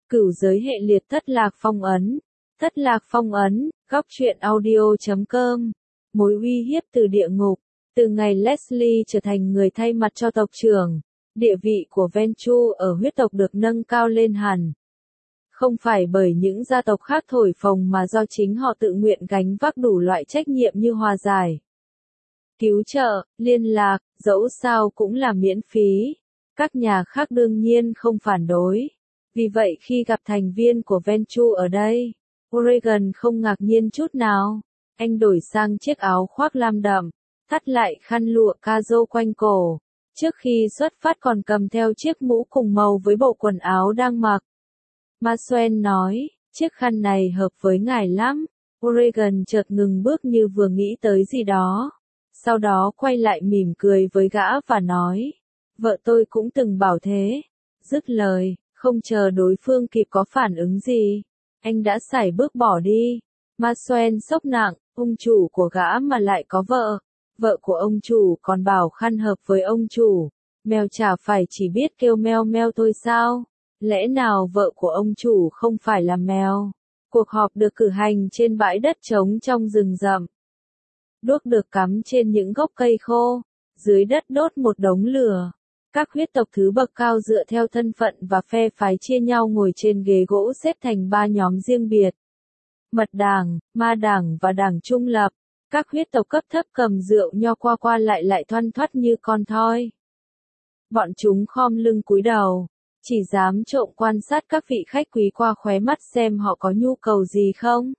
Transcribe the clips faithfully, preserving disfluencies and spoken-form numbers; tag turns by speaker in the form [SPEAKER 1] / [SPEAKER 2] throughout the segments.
[SPEAKER 1] Cửu giới hệ liệt thất lạc phong ấn. Thất lạc phong ấn, góc truyện audio chấm com. Mối uy hiếp từ địa ngục. Từ ngày Leslie trở thành người thay mặt cho tộc trưởng, địa vị của Ventrue ở huyết tộc được nâng cao lên hẳn. Không phải bởi những gia tộc khác thổi phồng mà do chính họ tự nguyện gánh vác đủ loại trách nhiệm như hòa giải, cứu trợ, liên lạc, dẫu sao cũng là miễn phí. Các nhà khác đương nhiên không phản đối. Vì vậy khi gặp thành viên của Ventrue ở đây, Oregon không ngạc nhiên chút nào. Anh đổi sang chiếc áo khoác lam đậm, thắt lại khăn lụa cazo quanh cổ. Trước khi xuất phát còn cầm theo chiếc mũ cùng màu với bộ quần áo đang mặc. Maxwell nói, chiếc khăn này hợp với ngài lắm. Oregon chợt ngừng bước như vừa nghĩ tới gì đó. Sau đó quay lại mỉm cười với gã và nói, vợ tôi cũng từng bảo thế. Dứt lời, không chờ đối phương kịp có phản ứng gì, anh đã sải bước bỏ đi. Maxwell sốc nặng, ông chủ của gã mà lại có vợ. Vợ của ông chủ còn bảo khăn hợp với ông chủ. Mèo chả phải chỉ biết kêu meo meo thôi sao? Lẽ nào vợ của ông chủ không phải là mèo? Cuộc họp được cử hành trên bãi đất trống trong rừng rậm. Đuốc được cắm trên những gốc cây khô. Dưới đất đốt một đống lửa. Các huyết tộc thứ bậc cao dựa theo thân phận và phe phái chia nhau ngồi trên ghế gỗ xếp thành ba nhóm riêng biệt. Mật đảng, ma đảng và đảng trung lập. Các huyết tộc cấp thấp cầm rượu nho qua qua lại lại thoăn thoắt như con thoi. Bọn chúng khom lưng cúi đầu, chỉ dám trộm quan sát các vị khách quý qua khóe mắt xem họ có nhu cầu gì không.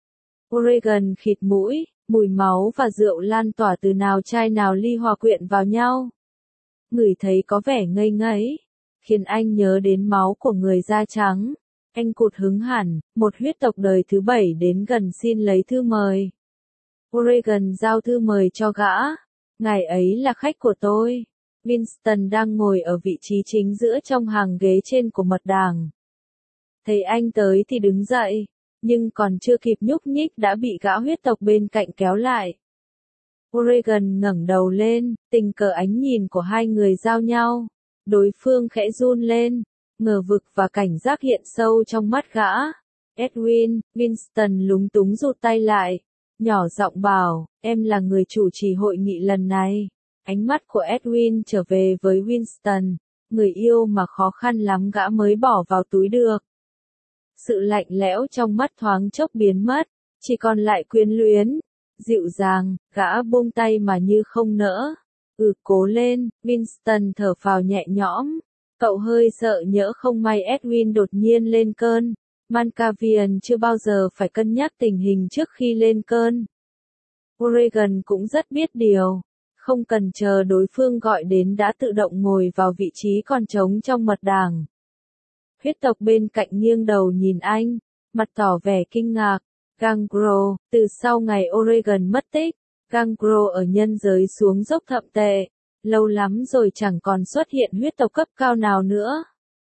[SPEAKER 1] Oregon khịt mũi, mùi máu và rượu lan tỏa từ nào chai nào ly hòa quyện vào nhau. Ngửi thấy có vẻ ngây ngấy, khiến anh nhớ đến máu của người da trắng. Anh cụt hứng hẳn, một huyết tộc đời thứ bảy đến gần xin lấy thư mời. Oregon giao thư mời cho gã. Ngài ấy là khách của tôi. Winston đang ngồi ở vị trí chính giữa trong hàng ghế trên của mật đàng. Thấy anh tới thì đứng dậy, nhưng còn chưa kịp nhúc nhích đã bị gã huyết tộc bên cạnh kéo lại. Oregon ngẩng đầu lên, tình cờ ánh nhìn của hai người giao nhau. Đối phương khẽ run lên, ngờ vực và cảnh giác hiện sâu trong mắt gã. Edwin, Winston lúng túng rụt tay lại, nhỏ giọng bảo, em là người chủ trì hội nghị lần này. Ánh mắt của Edwin trở về với Winston, người yêu mà khó khăn lắm gã mới bỏ vào túi được. Sự lạnh lẽo trong mắt thoáng chốc biến mất, chỉ còn lại quyến luyến. Dịu dàng, gã buông tay mà như không nỡ. Ừ, cố lên. Winston thở phào nhẹ nhõm. Cậu hơi sợ nhỡ không may Edwin đột nhiên lên cơn. Mancavian chưa bao giờ phải cân nhắc tình hình trước khi lên cơn. Oregon cũng rất biết điều. Không cần chờ đối phương gọi đến đã tự động ngồi vào vị trí còn trống trong mật đàng. Huyết tộc bên cạnh nghiêng đầu nhìn anh, mặt tỏ vẻ kinh ngạc. Gangro, từ sau ngày Oregon mất tích, Gangro ở nhân giới xuống dốc thậm tệ. Lâu lắm rồi chẳng còn xuất hiện huyết tộc cấp cao nào nữa.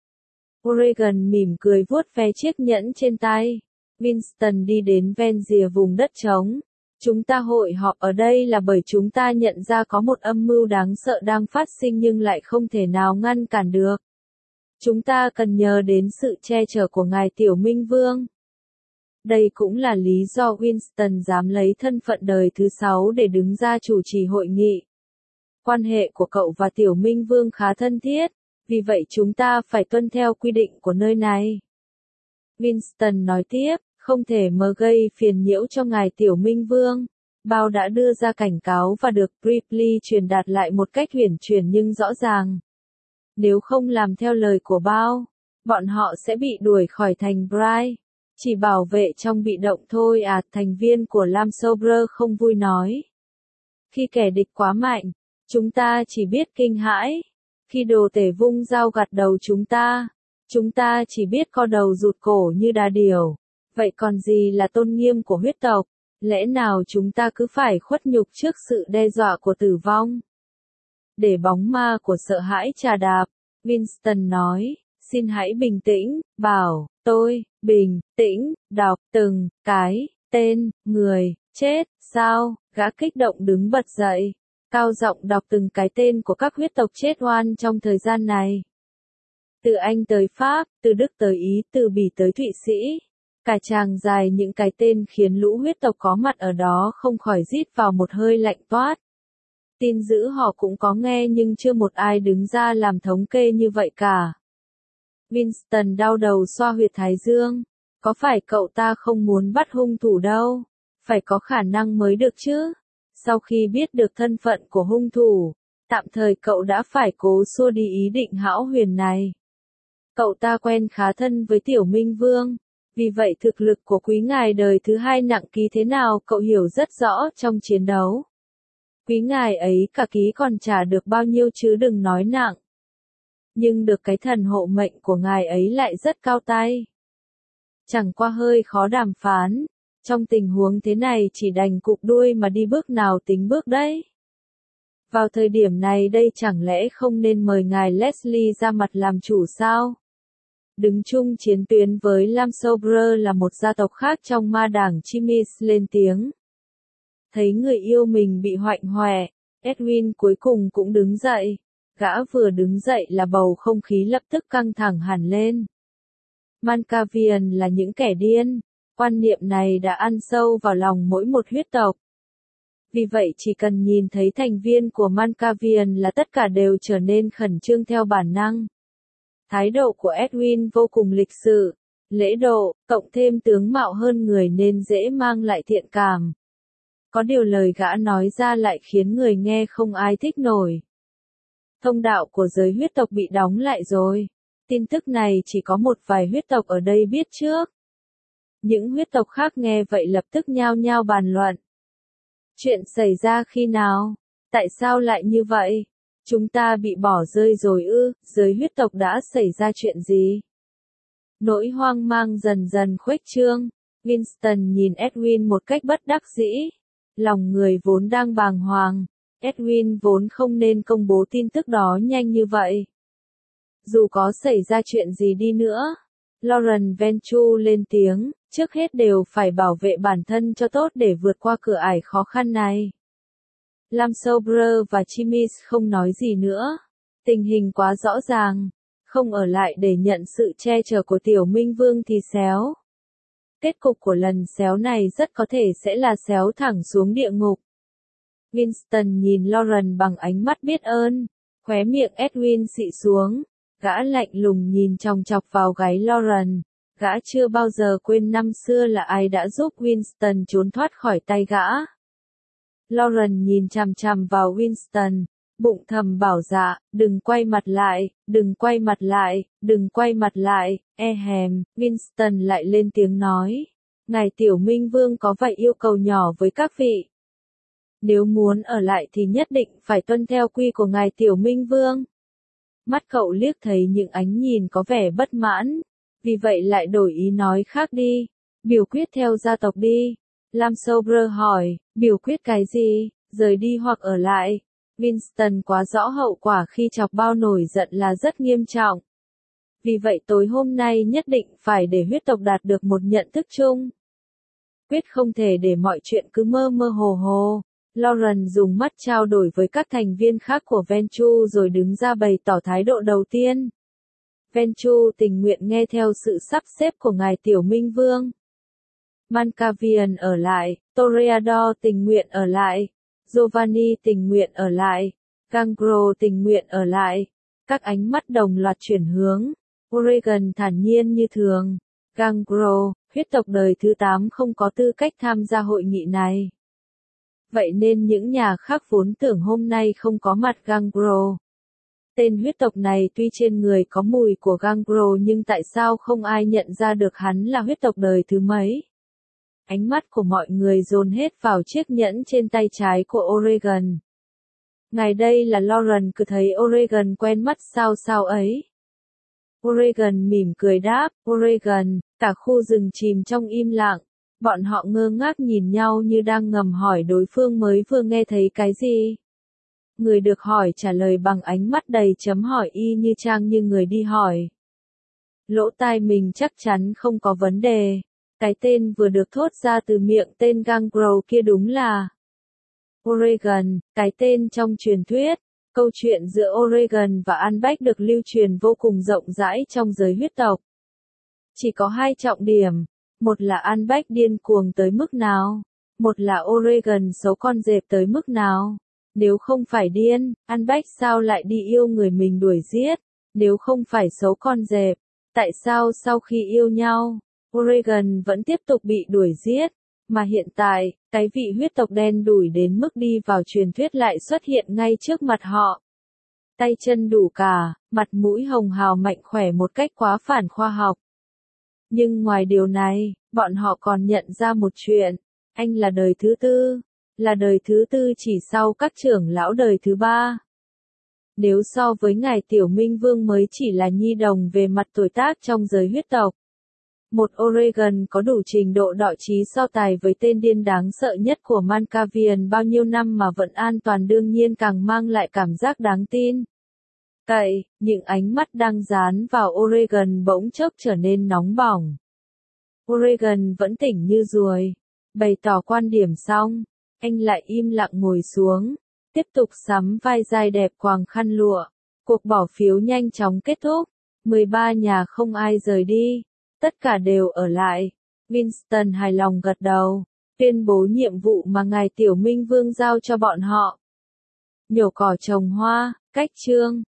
[SPEAKER 1] Oregon mỉm cười vuốt ve chiếc nhẫn trên tay. Winston đi đến ven rìa vùng đất trống. Chúng ta hội họp ở đây là bởi chúng ta nhận ra có một âm mưu đáng sợ đang phát sinh nhưng lại không thể nào ngăn cản được. Chúng ta cần nhờ đến sự che chở của ngài Tiểu Minh Vương. Đây cũng là lý do Winston dám lấy thân phận đời thứ sáu để đứng ra chủ trì hội nghị. Quan hệ của cậu và Tiểu Minh Vương khá thân thiết, vì vậy chúng ta phải tuân theo quy định của nơi này. Winston nói tiếp, không thể mơ gây phiền nhiễu cho ngài Tiểu Minh Vương. Bao đã đưa ra cảnh cáo và được Ripley truyền đạt lại một cách huyền chuyển nhưng rõ ràng. Nếu không làm theo lời của Bao, bọn họ sẽ bị đuổi khỏi thành Bright. Chỉ bảo vệ trong bị động thôi à, thành viên của Lam Sober không vui nói. Khi kẻ địch quá mạnh, chúng ta chỉ biết kinh hãi. Khi đồ tể vung dao gặt đầu chúng ta, chúng ta chỉ biết co đầu rụt cổ như đà điểu. Vậy còn gì là tôn nghiêm của huyết tộc? Lẽ nào chúng ta cứ phải khuất nhục trước sự đe dọa của tử vong? Để bóng ma của sợ hãi trà đạp, Winston nói, xin hãy bình tĩnh, bảo, tôi, bình, tĩnh, đọc từng, cái, tên, người, chết, sao, gã kích động đứng bật dậy, cao giọng đọc từng cái tên của các huyết tộc chết oan trong thời gian này. Từ Anh tới Pháp, từ Đức tới Ý, từ Bỉ tới Thụy Sĩ. Cả tràng dài những cái tên khiến lũ huyết tộc có mặt ở đó không khỏi rít vào một hơi lạnh toát. Tin dữ họ cũng có nghe nhưng chưa một ai đứng ra làm thống kê như vậy cả. Winston đau đầu xoa huyệt thái dương. Có phải cậu ta không muốn bắt hung thủ đâu? Phải có khả năng mới được chứ. Sau khi biết được thân phận của hung thủ, tạm thời cậu đã phải cố xua đi ý định hão huyền này. Cậu ta quen khá thân với Tiểu Minh Vương. Vì vậy thực lực của quý ngài đời thứ hai nặng ký thế nào cậu hiểu rất rõ trong chiến đấu. Quý ngài ấy cả ký còn trả được bao nhiêu chứ đừng nói nặng. Nhưng được cái thần hộ mệnh của ngài ấy lại rất cao tay. Chẳng qua hơi khó đàm phán. Trong tình huống thế này chỉ đành cụp đuôi mà đi bước nào tính bước đấy. Vào thời điểm này đây chẳng lẽ không nên mời ngài Leslie ra mặt làm chủ sao? Đứng chung chiến tuyến với Lam Sobre là một gia tộc khác trong ma đảng Chimis lên tiếng. Thấy người yêu mình bị hoạnh hoẹ, Edwin cuối cùng cũng đứng dậy. Gã vừa đứng dậy là bầu không khí lập tức căng thẳng hẳn lên. Mancavian là những kẻ điên. Quan niệm này đã ăn sâu vào lòng mỗi một huyết tộc. Vì vậy chỉ cần nhìn thấy thành viên của Mancavian là tất cả đều trở nên khẩn trương theo bản năng. Thái độ của Edwin vô cùng lịch sự, lễ độ, cộng thêm tướng mạo hơn người nên dễ mang lại thiện cảm. Có điều lời gã nói ra lại khiến người nghe không ai thích nổi. Thông đạo của giới huyết tộc bị đóng lại rồi. Tin tức này chỉ có một vài huyết tộc ở đây biết trước. Những huyết tộc khác nghe vậy lập tức nhao nhao bàn luận. Chuyện xảy ra khi nào? Tại sao lại như vậy? Chúng ta bị bỏ rơi rồi ư? Giới huyết tộc đã xảy ra chuyện gì? Nỗi hoang mang dần dần khuếch trương. Winston nhìn Edwin một cách bất đắc dĩ. Lòng người vốn đang bàng hoàng. Edwin vốn không nên công bố tin tức đó nhanh như vậy. Dù có xảy ra chuyện gì đi nữa, Lauren Venture lên tiếng, trước hết đều phải bảo vệ bản thân cho tốt để vượt qua cửa ải khó khăn này. Lam Sobre và Chimis không nói gì nữa. Tình hình quá rõ ràng, không ở lại để nhận sự che chở của Tiểu Minh Vương thì xéo. Kết cục của lần xéo này rất có thể sẽ là xéo thẳng xuống địa ngục. Winston nhìn Lauren bằng ánh mắt biết ơn, khóe miệng Edwin xị xuống. Gã lạnh lùng nhìn chòng chọc vào gáy Lauren. Gã chưa bao giờ quên năm xưa là ai đã giúp Winston trốn thoát khỏi tay gã. Lauren nhìn chằm chằm vào Winston, bụng thầm bảo dạ, đừng quay mặt lại, đừng quay mặt lại, đừng quay mặt lại, e hèm. Winston lại lên tiếng nói. Ngài Tiểu Minh Vương có vài yêu cầu nhỏ với các vị. Nếu muốn ở lại thì nhất định phải tuân theo quy của ngài Tiểu Minh Vương. Mắt cậu liếc thấy những ánh nhìn có vẻ bất mãn, vì vậy lại đổi ý nói khác đi, biểu quyết theo gia tộc đi. Lam Sobre hỏi, biểu quyết cái gì, rời đi hoặc ở lại? Winston quá rõ hậu quả khi chọc bao nổi giận là rất nghiêm trọng. Vì vậy tối hôm nay nhất định phải để huyết tộc đạt được một nhận thức chung. Quyết không thể để mọi chuyện cứ mơ mơ hồ hồ. Lauren dùng mắt trao đổi với các thành viên khác của Venture rồi đứng ra bày tỏ thái độ đầu tiên. Venture tình nguyện nghe theo sự sắp xếp của ngài Tiểu Minh Vương. Mancavian ở lại, Toreador tình nguyện ở lại, Giovanni tình nguyện ở lại, Gangro tình nguyện ở lại. Các ánh mắt đồng loạt chuyển hướng. Oregon thản nhiên như thường. Gangro, huyết tộc đời thứ tám không có tư cách tham gia hội nghị này. Vậy nên những nhà khác vốn tưởng hôm nay không có mặt Gangro. Tên huyết tộc này tuy trên người có mùi của Gangro nhưng tại sao không ai nhận ra được hắn là huyết tộc đời thứ mấy? Ánh mắt của mọi người dồn hết vào chiếc nhẫn trên tay trái của Oregon. Ngài đây là Lauren, cứ thấy Oregon quen mắt sao sao ấy. Oregon mỉm cười đáp, Oregon, cả khu rừng chìm trong im lặng. Bọn họ ngơ ngác nhìn nhau như đang ngầm hỏi đối phương mới vừa nghe thấy cái gì. Người được hỏi trả lời bằng ánh mắt đầy chấm hỏi y như chang như người đi hỏi. Lỗ tai mình chắc chắn không có vấn đề. Cái tên vừa được thốt ra từ miệng tên Gangro kia đúng là Oregon, cái tên trong truyền thuyết. Câu chuyện giữa Oregon và Albrecht được lưu truyền vô cùng rộng rãi trong giới huyết tộc. Chỉ có hai trọng điểm, một là Albrecht điên cuồng tới mức nào, một là Oregon xấu con dẹp tới mức nào. Nếu không phải điên, Albrecht sao lại đi yêu người mình đuổi giết? Nếu không phải xấu con dẹp, tại sao sau khi yêu nhau, Oregon vẫn tiếp tục bị đuổi giết? Mà hiện tại, cái vị huyết tộc đen đủi đến mức đi vào truyền thuyết lại xuất hiện ngay trước mặt họ. Tay chân đủ cả, mặt mũi hồng hào mạnh khỏe một cách quá phản khoa học. Nhưng ngoài điều này, bọn họ còn nhận ra một chuyện, anh là đời thứ tư, là đời thứ tư chỉ sau các trưởng lão đời thứ ba. Nếu so với ngài Tiểu Minh Vương mới chỉ là nhi đồng về mặt tuổi tác trong giới huyết tộc. Một Oregon có đủ trình độ đọ trí so tài với tên điên đáng sợ nhất của Mancavian bao nhiêu năm mà vẫn an toàn đương nhiên càng mang lại cảm giác đáng tin. Cậy, những ánh mắt đang dán vào Oregon bỗng chốc trở nên nóng bỏng. Oregon vẫn tỉnh như ruồi. Bày tỏ quan điểm xong, anh lại im lặng ngồi xuống, tiếp tục sắm vai dài đẹp quàng khăn lụa. Cuộc bỏ phiếu nhanh chóng kết thúc, mười ba nhà không ai rời đi, tất cả đều ở lại. Winston hài lòng gật đầu, tuyên bố nhiệm vụ mà ngài Tiểu Minh Vương giao cho bọn họ. Nhổ cỏ trồng hoa, cách chương.